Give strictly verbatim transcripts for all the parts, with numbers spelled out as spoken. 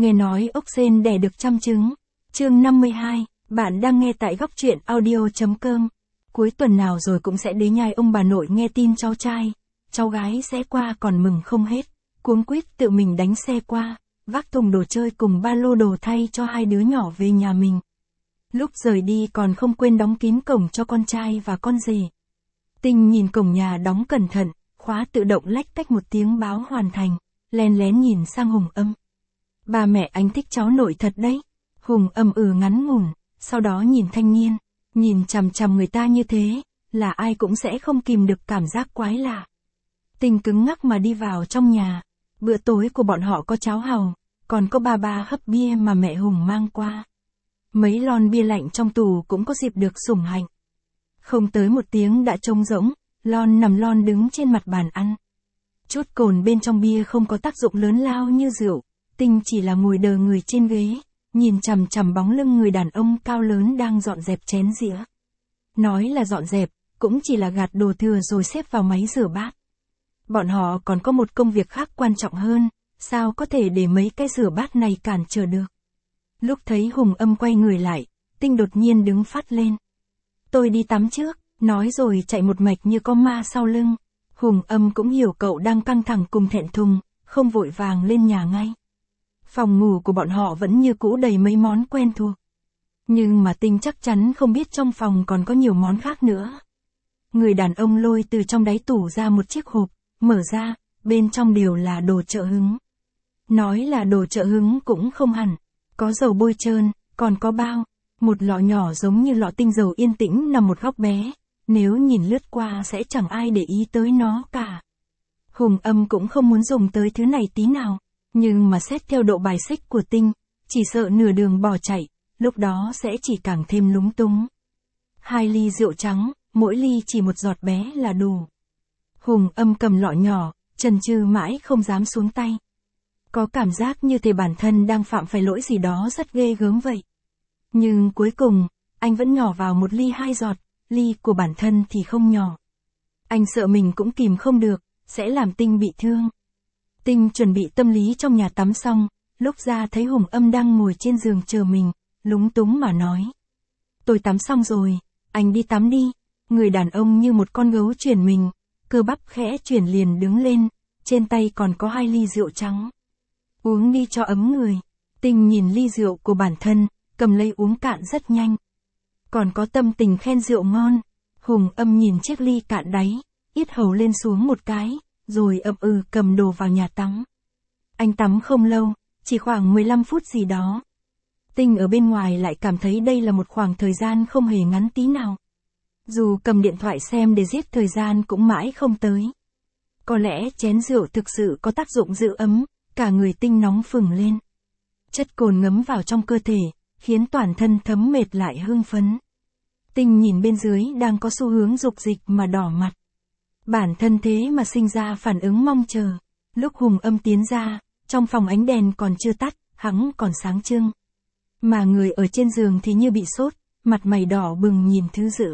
Nghe nói ốc sên đẻ được trăm trứng. Chương năm mươi hai, bạn đang nghe tại góc truyện audio.com. Cuối tuần nào rồi cũng sẽ đến nhai ông bà nội nghe tin cháu trai, cháu gái sẽ qua còn mừng không hết. Cuống quýt tự mình đánh xe qua, vác thùng đồ chơi cùng ba lô đồ thay cho hai đứa nhỏ về nhà mình. Lúc rời đi còn không quên đóng kín cổng cho con trai và con rể. Tinh nhìn cổng nhà đóng cẩn thận, khóa tự động lách tách một tiếng báo hoàn thành, len lén nhìn sang Hùng Âm. Ba mẹ anh thích cháu nội thật đấy. Hùng Âm ừ ngắn ngủn, sau đó nhìn thanh niên, nhìn chằm chằm người ta như thế, là ai cũng sẽ không kìm được cảm giác quái lạ. Tinh cứng ngắc mà đi vào trong nhà. Bữa tối của bọn họ có cháo hàu, còn có ba ba hấp bia mà mẹ Hùng mang qua. Mấy lon bia lạnh trong tủ cũng có dịp được sủng hạnh. Không tới một tiếng đã trống rỗng, lon nằm lon đứng trên mặt bàn ăn. Chút cồn bên trong bia không có tác dụng lớn lao như rượu, Tinh chỉ là ngồi đờ người trên ghế, nhìn chằm chằm bóng lưng người đàn ông cao lớn đang dọn dẹp chén dĩa. Nói là dọn dẹp, cũng chỉ là gạt đồ thừa rồi xếp vào máy rửa bát. Bọn họ còn có một công việc khác quan trọng hơn, sao có thể để mấy cái rửa bát này cản trở được. Lúc thấy Hùng Âm quay người lại, Tinh đột nhiên đứng phát lên. Tôi đi tắm trước, nói rồi chạy một mạch như có ma sau lưng. Hùng Âm cũng hiểu cậu đang căng thẳng cùng thẹn thùng, không vội vàng lên nhà ngay. Phòng ngủ của bọn họ vẫn như cũ đầy mấy món quen thuộc. Nhưng mà Tinh chắc chắn không biết trong phòng còn có nhiều món khác nữa. Người đàn ông lôi từ trong đáy tủ ra một chiếc hộp, mở ra, bên trong đều là đồ trợ hứng. Nói là đồ trợ hứng cũng không hẳn. Có dầu bôi trơn, còn có bao, một lọ nhỏ giống như lọ tinh dầu yên tĩnh nằm một góc bé, nếu nhìn lướt qua sẽ chẳng ai để ý tới nó cả. Hùng Âm cũng không muốn dùng tới thứ này tí nào, nhưng mà xét theo độ bài xích của Tinh, chỉ sợ nửa đường bỏ chạy, lúc đó sẽ chỉ càng thêm lúng túng. Hai ly rượu trắng, mỗi ly chỉ một giọt bé là đủ. Hùng Âm cầm lọ nhỏ, chần chừ mãi không dám xuống tay. Có cảm giác như thể bản thân đang phạm phải lỗi gì đó rất ghê gớm vậy. Nhưng cuối cùng, anh vẫn nhỏ vào một ly hai giọt, ly của bản thân thì không nhỏ. Anh sợ mình cũng kìm không được, sẽ làm Tinh bị thương. Tinh chuẩn bị tâm lý trong nhà tắm xong, lúc ra thấy Hùng Âm đang ngồi trên giường chờ mình, lúng túng mà nói. Tôi tắm xong rồi, anh đi tắm đi. Người đàn ông như một con gấu chuyển mình, cơ bắp khẽ chuyển liền đứng lên, trên tay còn có hai ly rượu trắng. Uống đi cho ấm người. Tinh nhìn ly rượu của bản thân, cầm lấy uống cạn rất nhanh. Còn có tâm tình khen rượu ngon. Hùng Âm nhìn chiếc ly cạn đáy, yết hầu lên xuống một cái, rồi ậm ừ cầm đồ vào nhà tắm. Anh tắm không lâu, chỉ khoảng mười lăm phút gì đó. Tinh ở bên ngoài lại cảm thấy đây là một khoảng thời gian không hề ngắn tí nào. Dù cầm điện thoại xem để giết thời gian cũng mãi không tới. Có lẽ chén rượu thực sự có tác dụng giữ ấm, cả người Tinh nóng phừng lên. Chất cồn ngấm vào trong cơ thể, khiến toàn thân thấm mệt lại hưng phấn. Tinh nhìn bên dưới đang có xu hướng dục dịch mà đỏ mặt. Bản thân thế mà sinh ra phản ứng mong chờ. Lúc Hùng Âm tiến ra, trong phòng ánh đèn còn chưa tắt, hắn còn sáng trưng. Mà người ở trên giường thì như bị sốt, mặt mày đỏ bừng nhìn thứ dữ.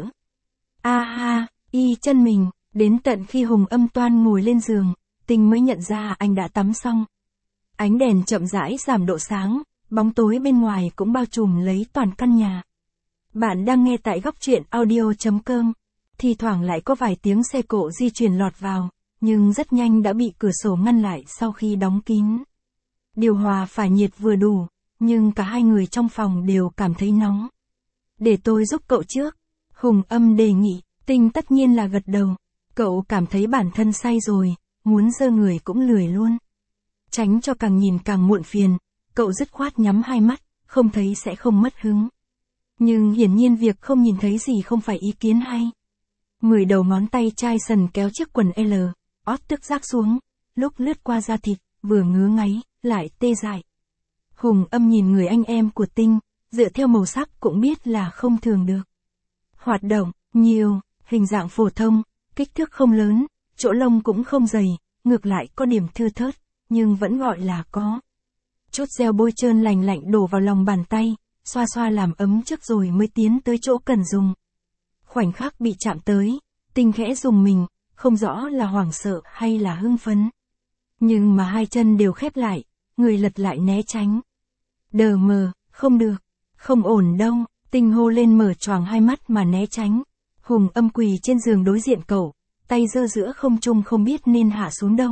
A ha, y chân mình, đến tận khi Hùng Âm toan ngồi lên giường, Tinh mới nhận ra anh đã tắm xong. Ánh đèn chậm rãi giảm độ sáng, bóng tối bên ngoài cũng bao trùm lấy toàn căn nhà. Bạn đang nghe tại góc truyện audio.com. Thì thoảng lại có vài tiếng xe cộ di chuyển lọt vào, nhưng rất nhanh đã bị cửa sổ ngăn lại sau khi đóng kín. Điều hòa phải nhiệt vừa đủ, nhưng cả hai người trong phòng đều cảm thấy nóng. Để tôi giúp cậu trước. Hùng Âm đề nghị, Tinh tất nhiên là gật đầu. Cậu cảm thấy bản thân say rồi, muốn giơ người cũng lười luôn. Tránh cho càng nhìn càng muộn phiền, cậu dứt khoát nhắm hai mắt, không thấy sẽ không mất hứng. Nhưng hiển nhiên việc không nhìn thấy gì không phải ý kiến hay. Mười đầu ngón tay chai sần kéo chiếc quần L, ót tức rác xuống, lúc lướt qua da thịt, vừa ngứa ngáy, lại tê dại. Hùng Âm nhìn người anh em của Tinh, dựa theo màu sắc cũng biết là không thường được. Hoạt động, nhiều, hình dạng phổ thông, kích thước không lớn, chỗ lông cũng không dày, ngược lại có điểm thưa thớt, nhưng vẫn gọi là có. Chút gel bôi trơn lành lạnh đổ vào lòng bàn tay, xoa xoa làm ấm trước rồi mới tiến tới chỗ cần dùng. Khoảnh khắc bị chạm tới, Tinh khẽ rùng mình, không rõ là hoảng sợ hay là hưng phấn. Nhưng mà hai chân đều khép lại, người lật lại né tránh, Đờ mờ, không được, không ổn đâu, Tinh hô lên mở choàng hai mắt mà né tránh. Hùng Âm quỳ trên giường đối diện cậu, tay giơ giữa không trung không biết nên hạ xuống đâu.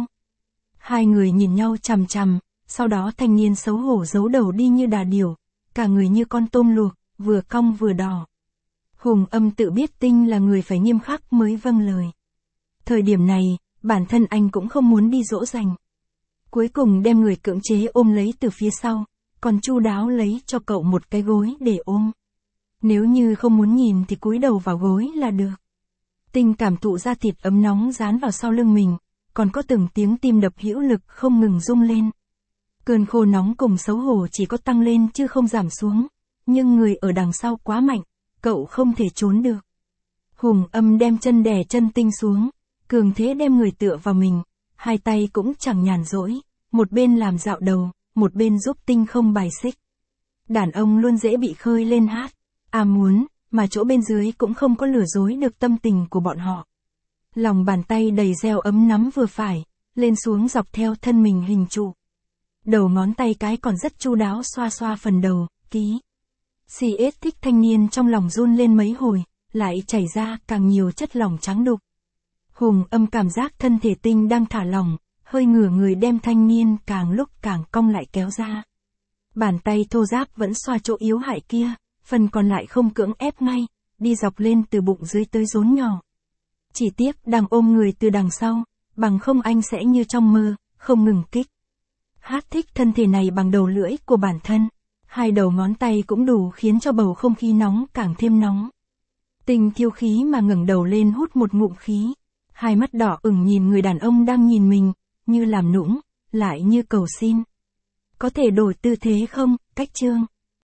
Hai người nhìn nhau chằm chằm, sau đó thanh niên xấu hổ giấu đầu đi như đà điểu, cả người như con tôm luộc, vừa cong vừa đỏ. Hùng Âm tự biết Tinh là người phải nghiêm khắc mới vâng lời. Thời điểm này, bản thân anh cũng không muốn đi dỗ dành. Cuối cùng đem người cưỡng chế ôm lấy từ phía sau, còn chu đáo lấy cho cậu một cái gối để ôm. Nếu như không muốn nhìn thì cúi đầu vào gối là được. Tinh cảm thụ da thịt ấm nóng dán vào sau lưng mình, còn có từng tiếng tim đập hữu lực không ngừng rung lên. Cơn khô nóng cùng xấu hổ chỉ có tăng lên chứ không giảm xuống, nhưng người ở đằng sau quá mạnh, cậu không thể trốn được. Hùng Âm đem chân đè chân Tinh xuống, cường thế đem người tựa vào mình, hai tay cũng chẳng nhàn rỗi, một bên làm dạo đầu, một bên giúp Tinh không bài xích. Đàn ông luôn dễ bị khơi lên hát, à muốn, mà chỗ bên dưới cũng không có lừa dối được tâm tình của bọn họ. Lòng bàn tay đầy gel ấm nắm vừa phải, lên xuống dọc theo thân mình hình trụ. Đầu ngón tay cái còn rất chu đáo xoa xoa phần đầu, ký. xê ét thích thanh niên trong lòng run lên mấy hồi, lại chảy ra càng nhiều chất lỏng trắng đục. Hùng Âm cảm giác thân thể Tinh đang thả lỏng, hơi ngửa người đem thanh niên càng lúc càng cong lại kéo ra. Bàn tay thô ráp vẫn xoa chỗ yếu hại kia, phần còn lại không cưỡng ép ngay, đi dọc lên từ bụng dưới tới rốn nhỏ. Chỉ tiếc đang ôm người từ đằng sau, bằng không anh sẽ như trong mơ, không ngừng kích. Hát thích thân thể này bằng đầu lưỡi của bản thân, hai đầu ngón tay cũng đủ khiến cho bầu không khí nóng càng thêm nóng. Tinh thiêu khí mà ngẩng đầu lên hút một ngụm khí, hai mắt đỏ ửng nhìn người đàn ông đang nhìn mình, như làm nũng, lại như cầu xin. Có thể đổi tư thế không, Cách Trương?